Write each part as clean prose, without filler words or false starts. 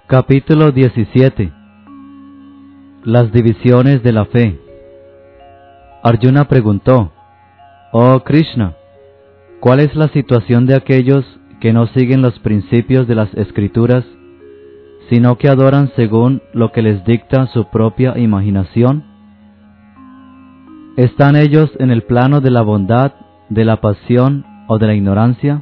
Capítulo 17. Las divisiones de la fe. Arjuna preguntó: Oh Krishna, ¿cuál es la situación de aquellos que no siguen los principios de las escrituras, sino que adoran según lo que les dicta su propia imaginación? ¿Están ellos en el plano de la bondad, de la pasión o de la ignorancia?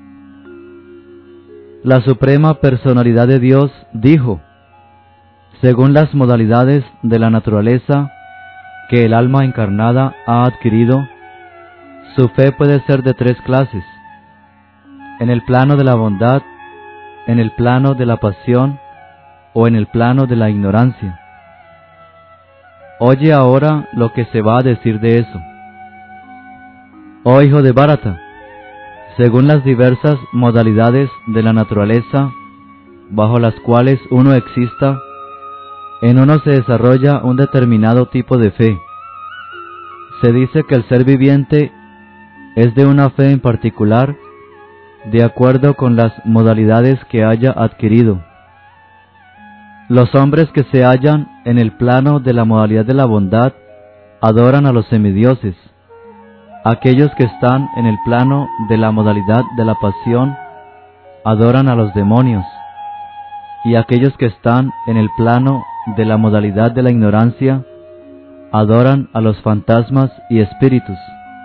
La Suprema Personalidad de Dios dijo: según las modalidades de la naturaleza que el alma encarnada ha adquirido, su fe puede ser de tres clases: en el plano de la bondad, en el plano de la pasión o en el plano de la ignorancia. Oye ahora lo que se va a decir de eso. Oh hijo de Bharata, según las diversas modalidades de la naturaleza bajo las cuales uno exista, en uno se desarrolla un determinado tipo de fe. Se dice que el ser viviente es de una fe en particular, de acuerdo con las modalidades que haya adquirido. Los hombres que se hallan en el plano de la modalidad de la bondad adoran a los semidioses. Aquellos que están en el plano de la modalidad de la pasión adoran a los demonios, y aquellos que están en el plano de la modalidad de la ignorancia adoran a los fantasmas y espíritus.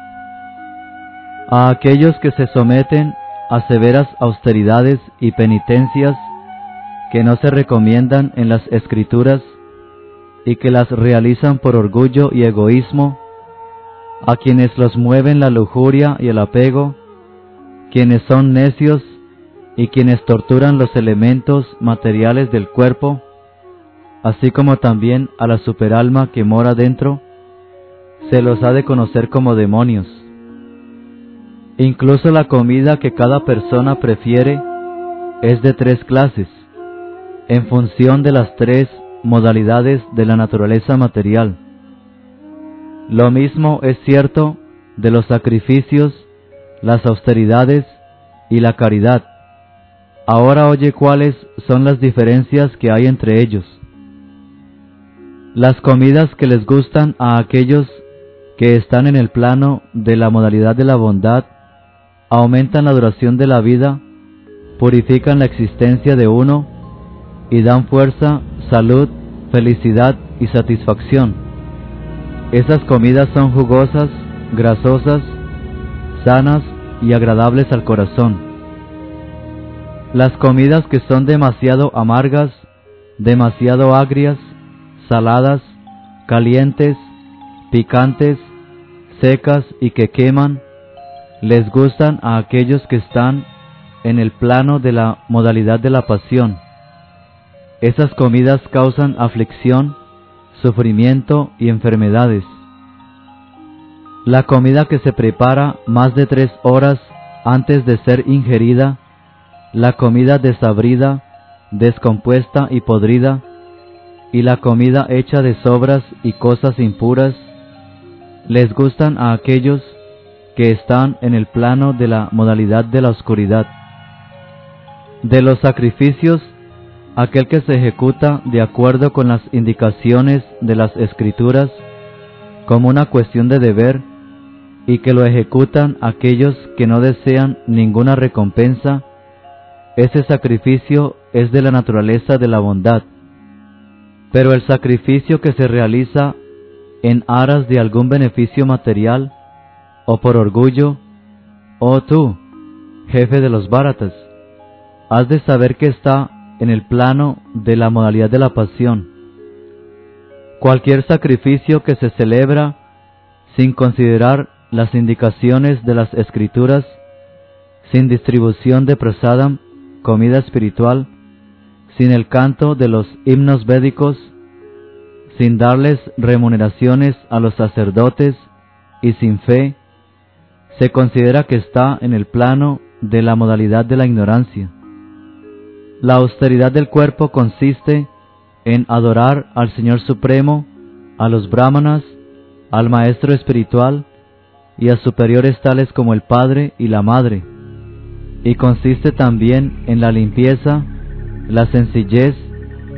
A aquellos que se someten a severas austeridades y penitencias que no se recomiendan en las escrituras y que las realizan por orgullo y egoísmo, a quienes los mueven la lujuria y el apego, quienes son necios y quienes torturan los elementos materiales del cuerpo, así como también a la superalma que mora dentro, se los ha de conocer como demonios. Incluso la comida que cada persona prefiere es de tres clases, en función de las tres modalidades de la naturaleza material. Lo mismo es cierto de los sacrificios, las austeridades y la caridad. Ahora oye cuáles son las diferencias que hay entre ellos. Las comidas que les gustan a aquellos que están en el plano de la modalidad de la bondad aumentan la duración de la vida, purifican la existencia de uno y dan fuerza, salud, felicidad y satisfacción. Esas comidas son jugosas, grasosas, sanas y agradables al corazón. Las comidas que son demasiado amargas, demasiado agrias, saladas, calientes, picantes, secas y que queman, les gustan a aquellos que están en el plano de la modalidad de la pasión. Esas comidas causan aflicción, sufrimiento y enfermedades. La comida que se prepara más de 3 horas antes de ser ingerida, la comida desabrida, descompuesta y podrida, y la comida hecha de sobras y cosas impuras, les gustan a aquellos que están en el plano de la modalidad de la oscuridad. De los sacrificios, aquel que se ejecuta de acuerdo con las indicaciones de las escrituras, como una cuestión de deber, y que lo ejecutan aquellos que no desean ninguna recompensa, ese sacrificio es de la naturaleza de la bondad. Pero el sacrificio que se realiza en aras de algún beneficio material, o por orgullo, oh tú, jefe de los Bharatas, has de saber que está en el plano de la modalidad de la pasión. Cualquier sacrificio que se celebra sin considerar las indicaciones de las escrituras, sin distribución de prasadam, comida espiritual, sin el canto de los himnos védicos, sin darles remuneraciones a los sacerdotes y sin fe, se considera que está en el plano de la modalidad de la ignorancia. La austeridad del cuerpo consiste en adorar al Señor Supremo, a los brahmanas, al Maestro Espiritual y a superiores tales como el Padre y la Madre, y consiste también en la limpieza, la sencillez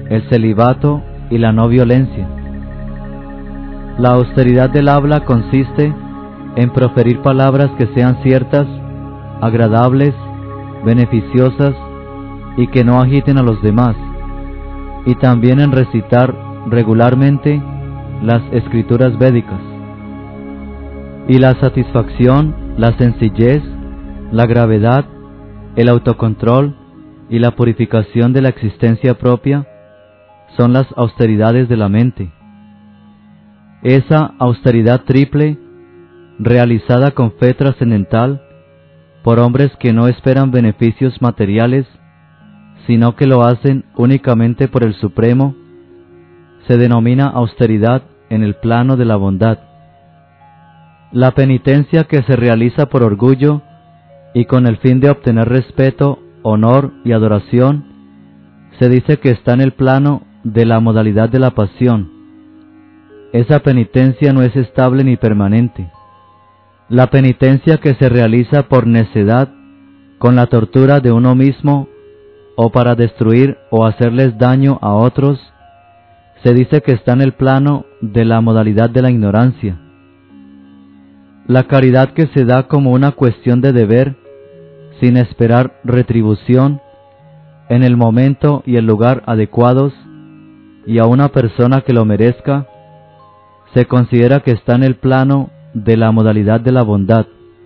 el celibato y la no violencia. La austeridad del habla consiste en proferir palabras que sean ciertas, agradables, beneficiosas y que no agiten a los demás, y también en recitar regularmente las escrituras védicas. Y la satisfacción, la sencillez, la gravedad, el autocontrol y la purificación de la existencia propia son las austeridades de la mente. Esa austeridad triple, realizada con fe trascendental por hombres que no esperan beneficios materiales, sino que lo hacen únicamente por el Supremo, se denomina austeridad en el plano de la bondad. La penitencia que se realiza por orgullo y con el fin de obtener respeto, honor y adoración, se dice que está en el plano de la modalidad de la pasión. Esa penitencia no es estable ni permanente. La penitencia que se realiza por necedad, con la tortura de uno mismo, o para destruir o hacerles daño a otros, se dice que está en el plano de la modalidad de la ignorancia. La caridad que se da como una cuestión de deber, sin esperar retribución, en el momento y el lugar adecuados, y a una persona que lo merezca, se considera que está en el plano de la modalidad de la bondad.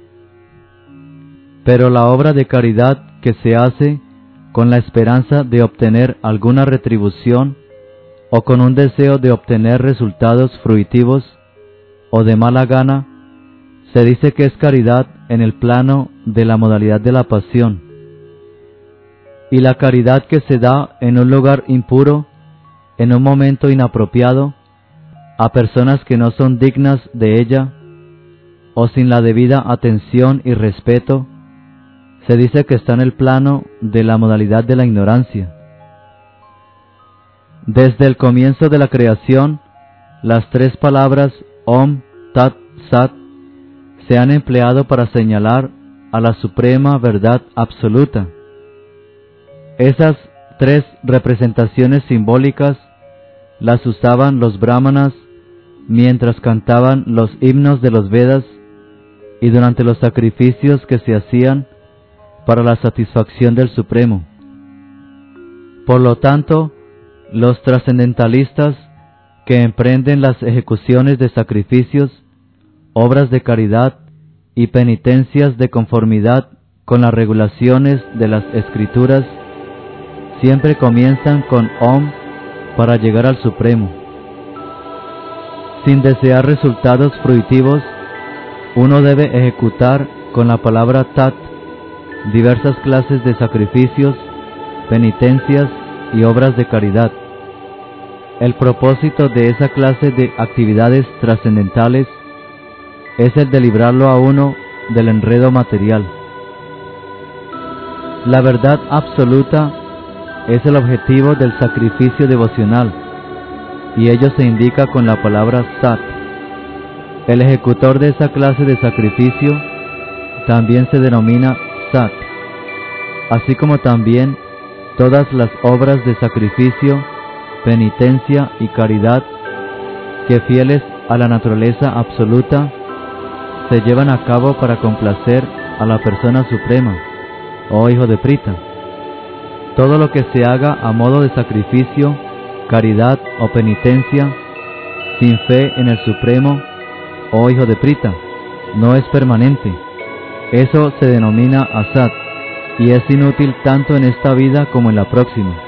Pero la obra de caridad que se hace con la esperanza de obtener alguna retribución o con un deseo de obtener resultados fruitivos o de mala gana, se dice que es caridad en el plano de la modalidad de la pasión. Y la caridad que se da en un lugar impuro, en un momento inapropiado, a personas que no son dignas de ella, o sin la debida atención y respeto, se dice que está en el plano de la modalidad de la ignorancia. Desde el comienzo de la creación, las tres palabras Om, Tat, Sat se han empleado para señalar a la suprema verdad absoluta. Esas tres representaciones simbólicas las usaban los brahmanas mientras cantaban los himnos de los Vedas y durante los sacrificios que se hacían para la satisfacción del Supremo. Por lo tanto, los trascendentalistas que emprenden las ejecuciones de sacrificios, obras de caridad y penitencias de conformidad con las regulaciones de las Escrituras, siempre comienzan con Om para llegar al Supremo. Sin desear resultados fruitivos, uno debe ejecutar con la palabra Tat diversas clases de sacrificios, penitencias y obras de caridad. El propósito de esa clase de actividades trascendentales es el de librarlo a uno del enredo material. La verdad absoluta es el objetivo del sacrificio devocional, y ello se indica con la palabra Sat. El ejecutor de esa clase de sacrificio también se denomina Sat, así como también todas las obras de sacrificio, penitencia y caridad que, fieles a la naturaleza absoluta, se llevan a cabo para complacer a la persona suprema, oh hijo de Prita. Todo lo que se haga a modo de sacrificio, caridad o penitencia, sin fe en el Supremo, oh hijo de Prita, no es permanente. Eso se denomina asat, y es inútil tanto en esta vida como en la próxima.